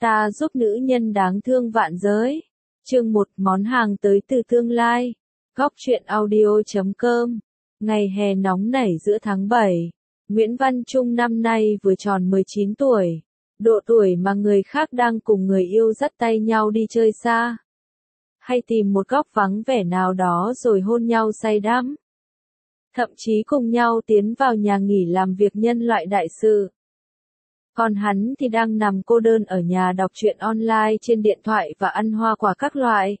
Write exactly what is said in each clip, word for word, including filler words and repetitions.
Ta giúp nữ nhân đáng thương vạn giới. Chương một, món hàng tới từ tương lai. Góc truyện audio chấm com. Ngày hè nóng nảy giữa tháng bảy. Nguyễn Văn Trung năm nay vừa tròn mười chín tuổi. Độ tuổi mà người khác đang cùng người yêu dắt tay nhau đi chơi xa. Hay tìm một góc vắng vẻ nào đó rồi hôn nhau say đắm. Thậm chí cùng nhau tiến vào nhà nghỉ làm việc nhân loại đại sự. Còn hắn thì đang nằm cô đơn ở nhà đọc truyện online trên điện thoại và ăn hoa quả các loại.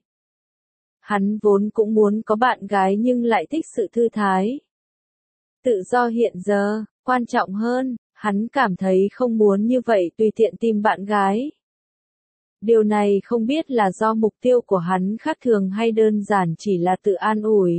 Hắn vốn cũng muốn có bạn gái nhưng lại thích sự thư thái. Tự do hiện giờ, quan trọng hơn, hắn cảm thấy không muốn như vậy tùy tiện tìm bạn gái. Điều này không biết là do mục tiêu của hắn khác thường hay đơn giản chỉ là tự an ủi.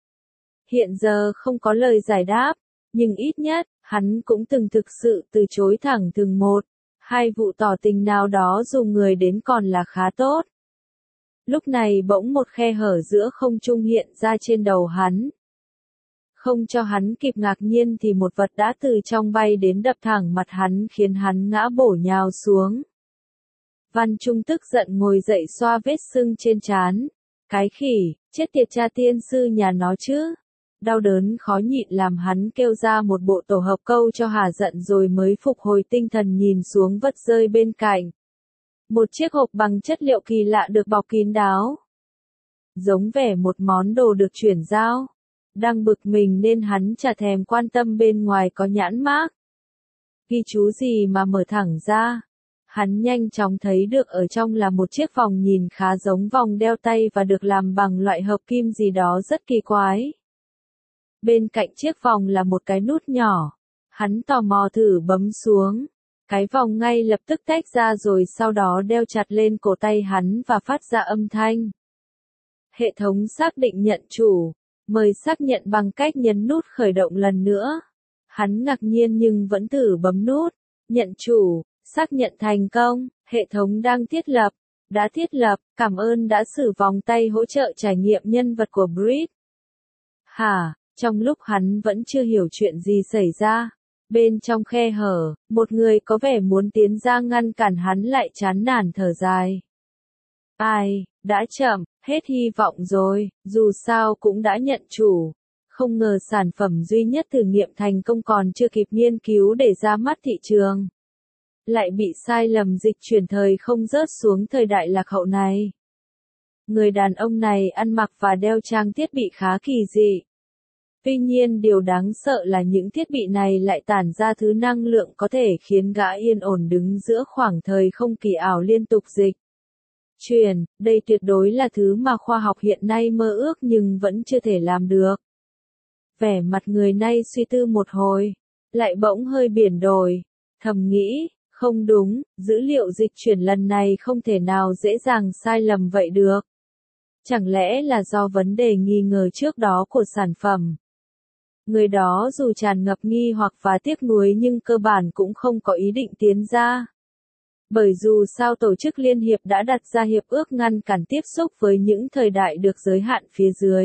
Hiện giờ không có lời giải đáp, nhưng ít nhất, hắn cũng từng thực sự từ chối thẳng thừng một, hai vụ tỏ tình nào đó dù người đến còn là khá tốt. Lúc này bỗng một khe hở giữa không trung hiện ra trên đầu hắn. Không cho hắn kịp ngạc nhiên thì một vật đã từ trong bay đến đập thẳng mặt hắn khiến hắn ngã bổ nhào xuống. Văn Trung tức giận ngồi dậy xoa vết sưng trên trán. Cái khỉ, chết tiệt cha tiên sư nhà nó chứ. Đau đớn khó nhịn làm hắn kêu ra một bộ tổ hợp câu cho hả giận rồi mới phục hồi tinh thần nhìn xuống vất rơi bên cạnh. Một chiếc hộp bằng chất liệu kỳ lạ được bọc kín đáo. Giống vẻ một món đồ được chuyển giao. Đang bực mình nên hắn chả thèm quan tâm bên ngoài có nhãn mác. Ghi chú gì mà mở thẳng ra. Hắn nhanh chóng thấy được ở trong là một chiếc vòng nhìn khá giống vòng đeo tay và được làm bằng loại hợp kim gì đó rất kỳ quái. Bên cạnh chiếc vòng là một cái nút nhỏ. Hắn tò mò thử bấm xuống. Cái vòng ngay lập tức tách ra rồi sau đó đeo chặt lên cổ tay hắn và phát ra âm thanh. Hệ thống xác định nhận chủ. Mời xác nhận bằng cách nhấn nút khởi động lần nữa. Hắn ngạc nhiên nhưng vẫn thử bấm nút. Nhận chủ. Xác nhận thành công. Hệ thống đang thiết lập. Đã thiết lập. Cảm ơn đã sử vòng tay hỗ trợ trải nghiệm nhân vật của Brit. Hả? Trong lúc hắn vẫn chưa hiểu chuyện gì xảy ra, bên trong khe hở, một người có vẻ muốn tiến ra ngăn cản hắn lại chán nản thở dài. Ai, đã chậm, hết hy vọng rồi, dù sao cũng đã nhận chủ. Không ngờ sản phẩm duy nhất thử nghiệm thành công còn chưa kịp nghiên cứu để ra mắt thị trường. Lại bị sai lầm dịch chuyển thời không rớt xuống thời đại lạc hậu này. Người đàn ông này ăn mặc và đeo trang thiết bị khá kỳ dị. Tuy nhiên điều đáng sợ là những thiết bị này lại tản ra thứ năng lượng có thể khiến gã yên ổn đứng giữa khoảng thời không kỳ ảo liên tục dịch. Truyền, đây tuyệt đối là thứ mà khoa học hiện nay mơ ước nhưng vẫn chưa thể làm được. Vẻ mặt người nay suy tư một hồi, lại bỗng hơi biển đổi, thầm nghĩ, không đúng, dữ liệu dịch chuyển lần này không thể nào dễ dàng sai lầm vậy được. Chẳng lẽ là do vấn đề nghi ngờ trước đó của sản phẩm? Người đó dù tràn ngập nghi hoặc và tiếc nuối nhưng cơ bản cũng không có ý định tiến ra. Bởi dù sao tổ chức Liên hiệp đã đặt ra hiệp ước ngăn cản tiếp xúc với những thời đại được giới hạn phía dưới.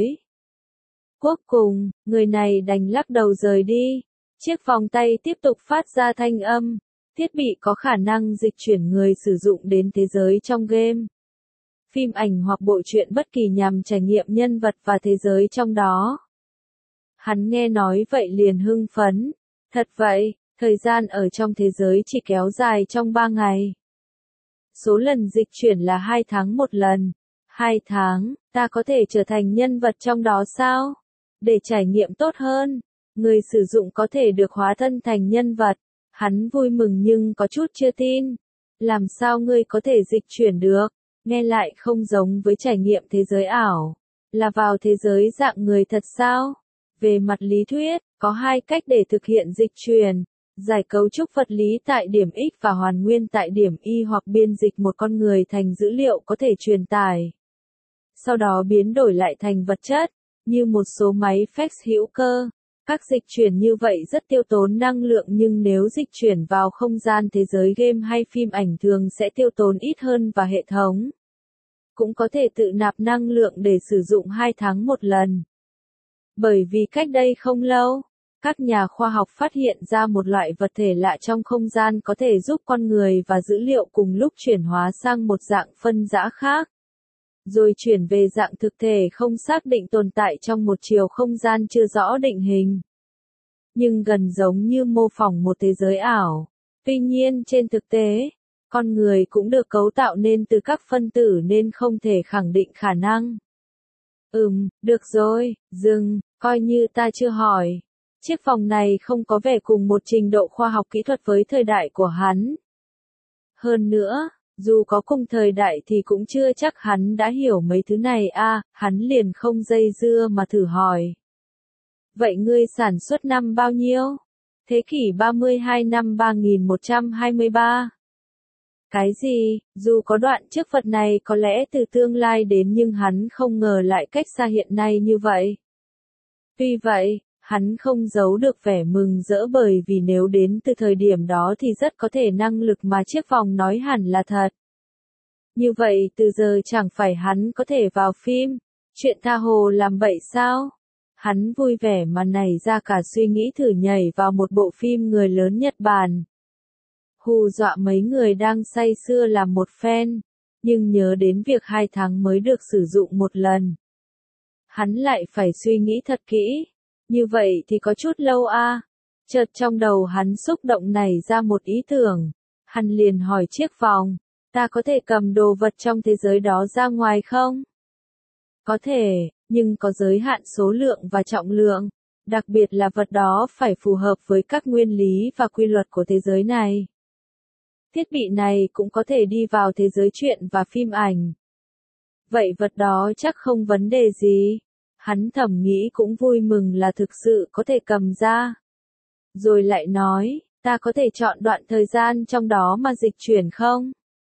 Cuối cùng, người này đành lắc đầu rời đi. Chiếc vòng tay tiếp tục phát ra thanh âm. Thiết bị có khả năng dịch chuyển người sử dụng đến thế giới trong game. Phim ảnh hoặc bộ truyện bất kỳ nhằm trải nghiệm nhân vật và thế giới trong đó. Hắn nghe nói vậy liền hưng phấn. Thật vậy, thời gian ở trong thế giới chỉ kéo dài trong ba ngày. Số lần dịch chuyển là hai tháng một lần. Hai tháng, ta có thể trở thành nhân vật trong đó sao? Để trải nghiệm tốt hơn, người sử dụng có thể được hóa thân thành nhân vật. Hắn vui mừng nhưng có chút chưa tin. Làm sao ngươi có thể dịch chuyển được? Nghe lại không giống với trải nghiệm thế giới ảo. Là vào thế giới dạng người thật sao? Về mặt lý thuyết, có hai cách để thực hiện dịch chuyển. Giải cấu trúc vật lý tại điểm X và hoàn nguyên tại điểm Y hoặc biên dịch một con người thành dữ liệu có thể truyền tải. Sau đó biến đổi lại thành vật chất, như một số máy fax hữu cơ. Các dịch chuyển như vậy rất tiêu tốn năng lượng nhưng nếu dịch chuyển vào không gian thế giới game hay phim ảnh thường sẽ tiêu tốn ít hơn và hệ thống cũng có thể tự nạp năng lượng để sử dụng hai tháng một lần. Bởi vì cách đây không lâu, các nhà khoa học phát hiện ra một loại vật thể lạ trong không gian có thể giúp con người và dữ liệu cùng lúc chuyển hóa sang một dạng phân rã khác, rồi chuyển về dạng thực thể không xác định tồn tại trong một chiều không gian chưa rõ định hình, nhưng gần giống như mô phỏng một thế giới ảo. Tuy nhiên trên thực tế, con người cũng được cấu tạo nên từ các phân tử nên không thể khẳng định khả năng. Ừm, được rồi, dừng, coi như ta chưa hỏi. Chiếc vòng này không có vẻ cùng một trình độ khoa học kỹ thuật với thời đại của hắn. Hơn nữa, dù có cùng thời đại thì cũng chưa chắc hắn đã hiểu mấy thứ này a. Hắn liền không dây dưa mà thử hỏi. Vậy ngươi sản xuất năm bao nhiêu? Thế kỷ ba mươi hai năm ba nghìn một trăm hai mươi ba. Cái gì, dù có đoạn trước vật này có lẽ từ tương lai đến nhưng hắn không ngờ lại cách xa hiện nay như vậy. Tuy vậy, hắn không giấu được vẻ mừng rỡ bởi vì nếu đến từ thời điểm đó thì rất có thể năng lực mà chiếc vòng nói hẳn là thật. Như vậy từ giờ chẳng phải hắn có thể vào phim, chuyện tha hồ làm bậy sao? Hắn vui vẻ mà nảy ra cả suy nghĩ thử nhảy vào một bộ phim người lớn Nhật Bản. Hù dọa mấy người đang say sưa làm một phen, nhưng nhớ đến việc hai tháng mới được sử dụng một lần. Hắn lại phải suy nghĩ thật kỹ, như vậy thì có chút lâu a. À. Chợt trong đầu hắn xúc động nảy ra một ý tưởng, hắn liền hỏi chiếc vòng, ta có thể cầm đồ vật trong thế giới đó ra ngoài không? Có thể, nhưng có giới hạn số lượng và trọng lượng, đặc biệt là vật đó phải phù hợp với các nguyên lý và quy luật của thế giới này. Thiết bị này cũng có thể đi vào thế giới truyện và phim ảnh. Vậy vật đó chắc không vấn đề gì. Hắn thầm nghĩ cũng vui mừng là thực sự có thể cầm ra. Rồi lại nói, ta có thể chọn đoạn thời gian trong đó mà dịch chuyển không?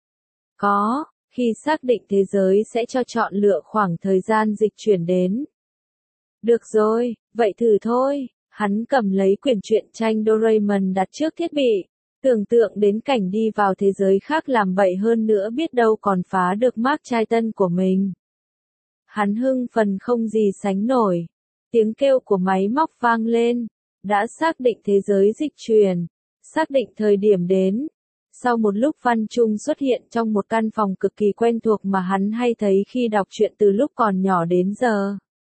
Có, khi xác định thế giới sẽ cho chọn lựa khoảng thời gian dịch chuyển đến. Được rồi, vậy thử thôi. Hắn cầm lấy quyển truyện tranh Doraemon đặt trước thiết bị. Tưởng tượng đến cảnh đi vào thế giới khác làm bậy hơn nữa biết đâu còn phá được Mark trai tân của mình. Hắn hưng phấn không gì sánh nổi. Tiếng kêu của máy móc vang lên. Đã xác định thế giới dịch chuyển. Xác định thời điểm đến. Sau một lúc Văn Trung xuất hiện trong một căn phòng cực kỳ quen thuộc mà hắn hay thấy khi đọc truyện từ lúc còn nhỏ đến giờ.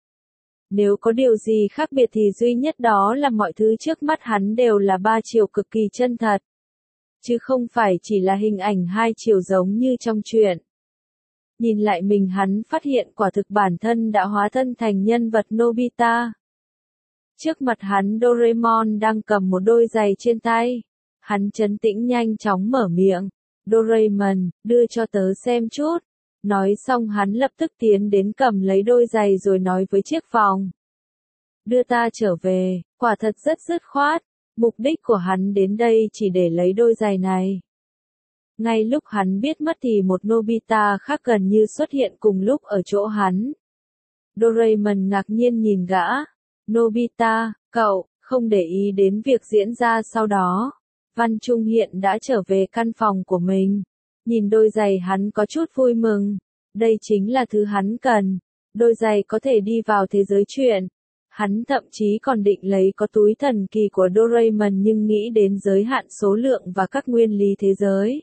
Nếu có điều gì khác biệt thì duy nhất đó là mọi thứ trước mắt hắn đều là ba chiều cực kỳ chân thật. Chứ không phải chỉ là hình ảnh hai chiều giống như trong truyện. Nhìn lại mình hắn phát hiện quả thực bản thân đã hóa thân thành nhân vật Nobita. Trước mặt hắn Doraemon đang cầm một đôi giày trên tay. Hắn trấn tĩnh nhanh chóng mở miệng. Doraemon, đưa cho tớ xem chút. Nói xong hắn lập tức tiến đến cầm lấy đôi giày rồi nói với chiếc vòng. Đưa ta trở về, quả thật rất dứt khoát. Mục đích của hắn đến đây chỉ để lấy đôi giày này. Ngay lúc hắn biết mất thì một Nobita khác gần như xuất hiện cùng lúc ở chỗ hắn. Doraemon ngạc nhiên nhìn gã. Nobita, cậu, không để ý đến việc diễn ra sau đó. Văn Trung hiện đã trở về căn phòng của mình. Nhìn đôi giày hắn có chút vui mừng. Đây chính là thứ hắn cần. Đôi giày có thể đi vào thế giới truyện. Hắn thậm chí còn định lấy có túi thần kỳ của Doraemon nhưng nghĩ đến giới hạn số lượng và các nguyên lý thế giới.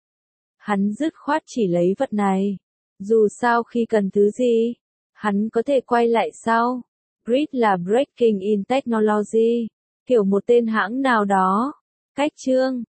Hắn dứt khoát chỉ lấy vật này. Dù sao khi cần thứ gì, hắn có thể quay lại sau. Grid là Breaking in Technology, kiểu một tên hãng nào đó. Cách chương